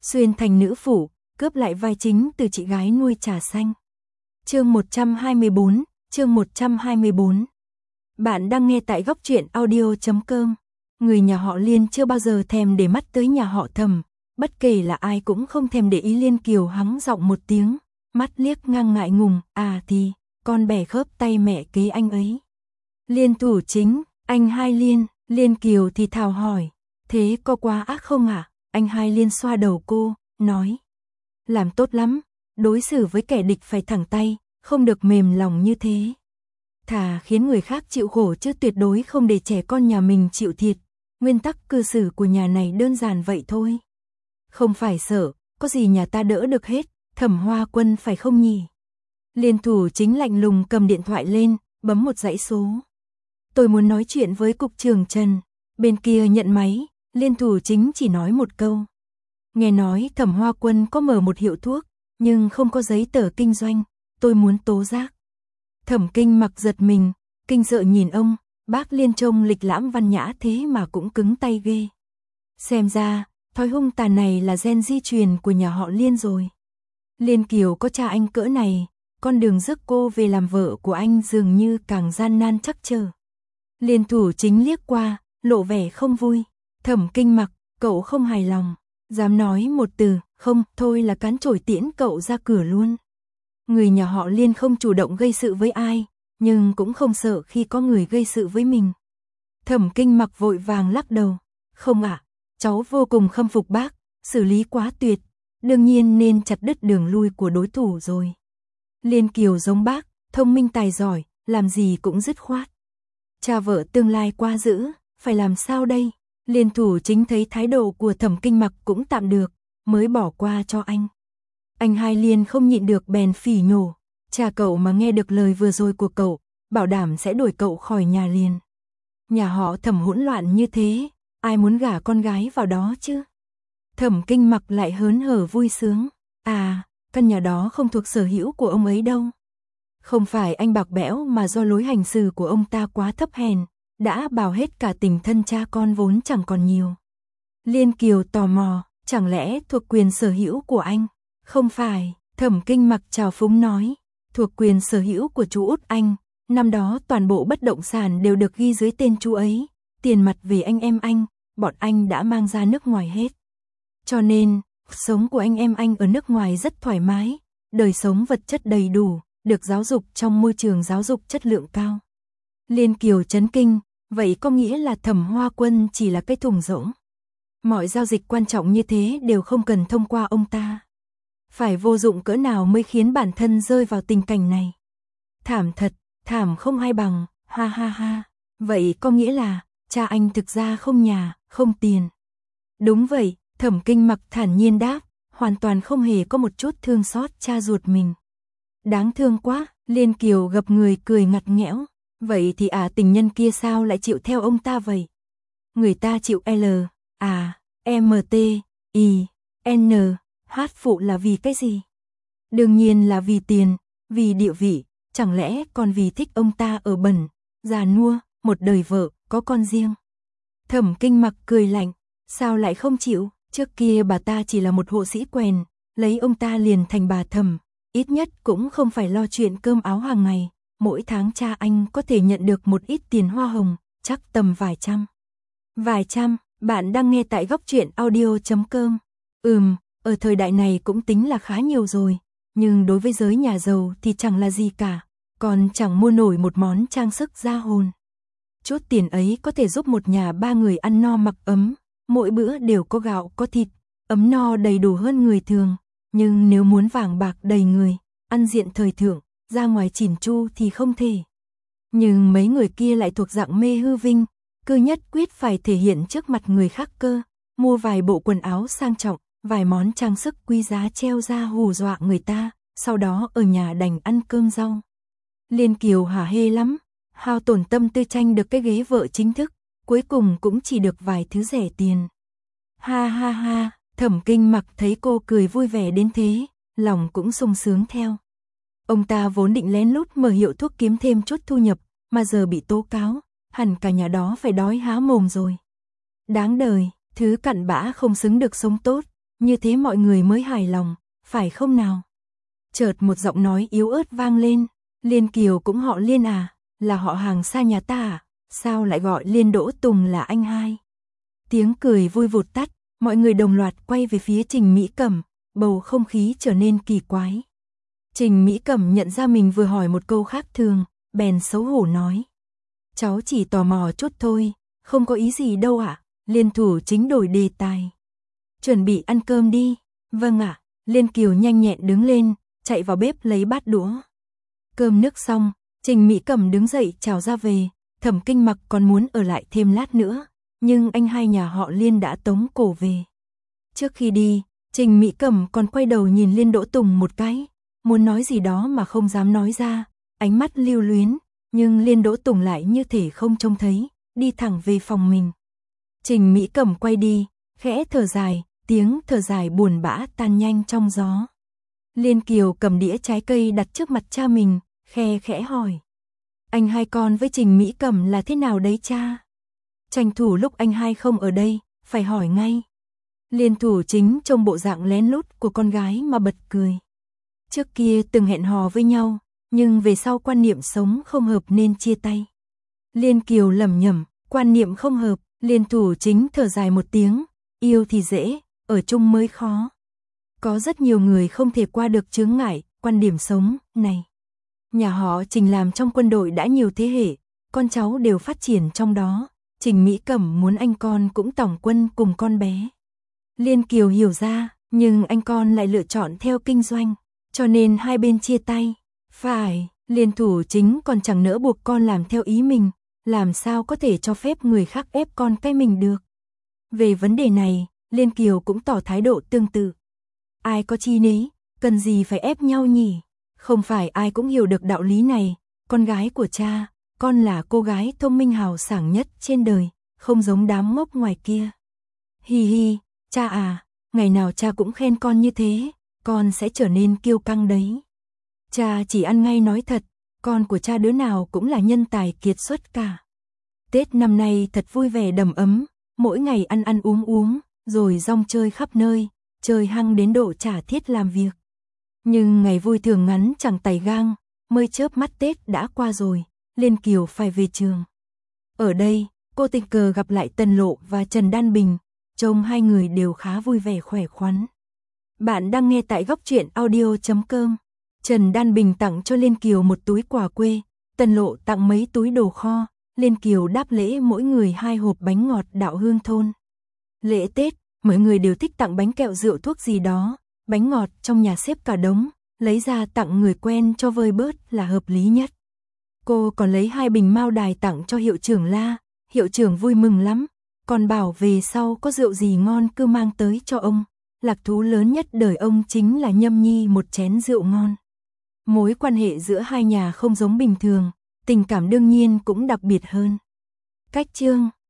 xuyên thành nữ phủ, cướp lại vai chính từ chị gái nuôi Trà Xanh. Chương 124. Bạn đang nghe tại góc truyện audio.com. Người nhà họ Liên chưa bao giờ thèm để mắt tới nhà họ Thẩm, bất kể là ai cũng không thèm để ý. Liên Kiều hắng giọng một tiếng, mắt liếc ngang ngại ngùng, thì con bẻ khớp tay mẹ kế anh ấy. Liên thủ chính, anh Hai Liên. Liên Kiều thì thào hỏi, thế có quá ác không ạ? Anh Hai Liên xoa đầu cô, nói, làm tốt lắm, đối xử với kẻ địch phải thẳng tay, không được mềm lòng như thế. Thà khiến người khác chịu khổ chứ tuyệt đối không để trẻ con nhà mình chịu thiệt. Nguyên tắc cư xử của nhà này đơn giản vậy thôi. Không phải sợ, có gì nhà ta đỡ được hết, Thẩm Hoa Quân phải không nhỉ? Liên thủ chính lạnh lùng cầm điện thoại lên, bấm một dãy số. Tôi muốn nói chuyện với cục trưởng Trần. Bên kia nhận máy, Liên thủ chính chỉ nói một câu. Nghe nói Thẩm Hoa Quân có mở một hiệu thuốc, nhưng không có giấy tờ kinh doanh, tôi muốn tố giác. Thẩm Kinh Mặc giật mình, kinh sợ nhìn ông, bác Liên trông lịch lãm văn nhã thế mà cũng cứng tay ghê. Xem ra, thói hung tàn này là gen di truyền của nhà họ Liên rồi. Liên Kiều có cha anh cỡ này, con đường rước cô về làm vợ của anh dường như càng gian nan chắc trở. Liên thủ chính liếc qua, lộ vẻ không vui. Thẩm Kinh Mặc, cậu không hài lòng, dám nói một từ, không, thôi là cán chổi tiễn cậu ra cửa luôn. Người nhà họ Liên không chủ động gây sự với ai, nhưng cũng không sợ khi có người gây sự với mình. Thẩm Kinh Mặc vội vàng lắc đầu, không ạ, cháu vô cùng khâm phục bác, xử lý quá tuyệt, đương nhiên nên chặt đứt đường lui của đối thủ rồi. Liên Kiều giống bác, thông minh tài giỏi, làm gì cũng dứt khoát. Cha vợ tương lai quá dữ, phải làm sao đây? Liên thủ chính thấy thái độ của Thẩm Kinh Mặc cũng tạm được, mới bỏ qua cho anh. Anh Hai Liên không nhịn được bèn phỉ nhổ, cha cậu mà nghe được lời vừa rồi của cậu, bảo đảm sẽ đuổi cậu khỏi nhà liền. Nhà họ Thẩm hỗn loạn như thế, ai muốn gả con gái vào đó chứ? Thẩm Kinh Mặc lại hớn hở vui sướng, căn nhà đó không thuộc sở hữu của ông ấy đâu. Không phải anh bạc bẽo mà do lối hành xử của ông ta quá thấp hèn, đã bào hết cả tình thân cha con vốn chẳng còn nhiều. Liên Kiều tò mò, chẳng lẽ thuộc quyền sở hữu của anh? Không phải, Thẩm Kinh Mặc trào phúng nói, thuộc quyền sở hữu của chú út anh, năm đó toàn bộ bất động sản đều được ghi dưới tên chú ấy, tiền mặt về anh em anh, bọn anh đã mang ra nước ngoài hết. Cho nên, sống của anh em anh ở nước ngoài rất thoải mái, đời sống vật chất đầy đủ, được giáo dục trong môi trường giáo dục chất lượng cao. Liên Kiều chấn kinh, vậy có nghĩa là Thẩm Hoa Quân chỉ là cái thùng rỗng. Mọi giao dịch quan trọng như thế đều không cần thông qua ông ta. Phải vô dụng cỡ nào mới khiến bản thân rơi vào tình cảnh này. Thảm thật, thảm không ai bằng, ha ha ha. Vậy có nghĩa là, cha anh thực ra không nhà, không tiền. Đúng vậy, Thẩm Kinh Mặc thản nhiên đáp, hoàn toàn không hề có một chút thương xót cha ruột mình. Đáng thương quá, Liên Kiều gập người cười ngặt nghẽo. Vậy thì tình nhân kia sao lại chịu theo ông ta vậy? Người ta chịu MT, hát phụ là vì cái gì? Đương nhiên là vì tiền, vì địa vị, chẳng lẽ còn vì thích ông ta ở bẩn, già nua, một đời vợ, có con riêng. Thẩm Kinh Mặc cười lạnh, sao lại không chịu? Trước kia bà ta chỉ là một hộ sĩ quèn, lấy ông ta liền thành bà Thẩm, ít nhất cũng không phải lo chuyện cơm áo hàng ngày. Mỗi tháng cha anh có thể nhận được một ít tiền hoa hồng, chắc tầm vài trăm. Vài trăm, bạn đang nghe tại góc truyện audio.com. Ở thời đại này cũng tính là khá nhiều rồi, nhưng đối với giới nhà giàu thì chẳng là gì cả, còn chẳng mua nổi một món trang sức da hồn. Chút tiền ấy có thể giúp một nhà ba người ăn no mặc ấm, mỗi bữa đều có gạo có thịt, ấm no đầy đủ hơn người thường, nhưng nếu muốn vàng bạc đầy người, ăn diện thời thượng, ra ngoài chỉn chu thì không thể. Nhưng mấy người kia lại thuộc dạng mê hư vinh, cứ nhất quyết phải thể hiện trước mặt người khác cơ, mua vài bộ quần áo sang trọng, vài món trang sức quý giá treo ra hù dọa người ta, sau đó ở nhà đành ăn cơm rau. Liên Kiều hả hê lắm, hao tổn tâm tư tranh được cái ghế vợ chính thức, cuối cùng cũng chỉ được vài thứ rẻ tiền. Ha ha ha, Thẩm Kinh Mặc thấy cô cười vui vẻ đến thế, lòng cũng sung sướng theo. Ông ta vốn định lén lút mở hiệu thuốc kiếm thêm chút thu nhập, mà giờ bị tố cáo, hẳn cả nhà đó phải đói há mồm rồi. Đáng đời, thứ cặn bã không xứng được sống tốt, như thế mọi người mới hài lòng, phải không nào? Chợt một giọng nói yếu ớt vang lên, Liên Kiều cũng họ Liên à, là họ hàng xa nhà ta à, sao lại gọi Liên Đỗ Tùng là anh hai? Tiếng cười vui vụt tắt, mọi người đồng loạt quay về phía Trình Mỹ Cẩm, bầu không khí trở nên kỳ quái. Trình Mỹ Cẩm nhận ra mình vừa hỏi một câu khác thường, bèn xấu hổ nói. Cháu chỉ tò mò chút thôi, không có ý gì đâu ạ. Liên Thủ Chính đổi đề tài. Chuẩn bị ăn cơm đi. Vâng ạ. Liên Kiều nhanh nhẹn đứng lên, chạy vào bếp lấy bát đũa. Cơm nước xong, Trình Mỹ Cẩm đứng dậy chào ra về. Thẩm Kinh Mặc còn muốn ở lại thêm lát nữa, nhưng anh hai nhà họ Liên đã tống cổ về. Trước khi đi, Trình Mỹ Cẩm còn quay đầu nhìn Liên Đỗ Tùng một cái, muốn nói gì đó mà không dám nói ra, ánh mắt lưu luyến, nhưng Liên Đỗ Tùng lại như thể không trông thấy, đi thẳng về phòng mình. Trình Mỹ Cẩm quay đi, khẽ thở dài, tiếng thở dài buồn bã tan nhanh trong gió. Liên Kiều cầm đĩa trái cây đặt trước mặt cha mình, khe khẽ hỏi. Anh hai con với Trình Mỹ Cẩm là thế nào đấy cha? Tranh thủ lúc anh hai không ở đây, phải hỏi ngay. Liên Thủ Chính trông bộ dạng lén lút của con gái mà bật cười. Trước kia từng hẹn hò với nhau, nhưng về sau quan niệm sống không hợp nên chia tay. Liên Kiều lẩm nhẩm, quan niệm không hợp, Liên Thủ Chính thở dài một tiếng, yêu thì dễ, ở chung mới khó. Có rất nhiều người không thể qua được chướng ngại, quan điểm sống này. Nhà họ Trình làm trong quân đội đã nhiều thế hệ, con cháu đều phát triển trong đó. Trình Mỹ Cẩm muốn anh con cũng tòng quân cùng con bé. Liên Kiều hiểu ra, nhưng anh con lại lựa chọn theo kinh doanh, cho nên hai bên chia tay. Phải, Liên Thủ Chính còn chẳng nỡ buộc con làm theo ý mình, làm sao có thể cho phép người khác ép con cái mình được. Về vấn đề này, Liên Kiều cũng tỏ thái độ tương tự. Ai có chi nấy, cần gì phải ép nhau nhỉ? Không phải ai cũng hiểu được đạo lý này, con gái của cha, con là cô gái thông minh hào sảng nhất trên đời, không giống đám ngốc ngoài kia. Hi hi, cha à, ngày nào cha cũng khen con như thế, con sẽ trở nên kiêu căng đấy. Cha chỉ ăn ngay nói thật, con của cha đứa nào cũng là nhân tài kiệt xuất cả. Tết năm nay thật vui vẻ đầm ấm, mỗi ngày ăn ăn uống, rồi rong chơi khắp nơi, chơi hăng đến độ chả thiết làm việc. Nhưng ngày vui thường ngắn chẳng tày gang, mới chớp mắt Tết đã qua rồi, Liên Kiều phải về trường. Ở đây, cô tình cờ gặp lại Tần Lộ và Trần Đan Bình, trông hai người đều khá vui vẻ khỏe khoắn. Bạn đang nghe tại Góc Truyện Audio.com. Trần Đan Bình tặng cho Liên Kiều một túi quà quê, Tần Lộ tặng mấy túi đồ kho, Liên Kiều đáp lễ mỗi người 2 hộp bánh ngọt đạo hương thôn. Lễ Tết, mọi người đều thích tặng bánh kẹo rượu thuốc gì đó, bánh ngọt trong nhà xếp cả đống, lấy ra tặng người quen cho vơi bớt là hợp lý nhất. Cô còn lấy 2 bình mao đài tặng cho hiệu trưởng La, hiệu trưởng vui mừng lắm, còn bảo về sau có rượu gì ngon cứ mang tới cho ông. Lạc thú lớn nhất đời ông chính là nhâm nhi một chén rượu ngon. Mối quan hệ giữa hai nhà không giống bình thường, tình cảm đương nhiên cũng đặc biệt hơn. Cách chương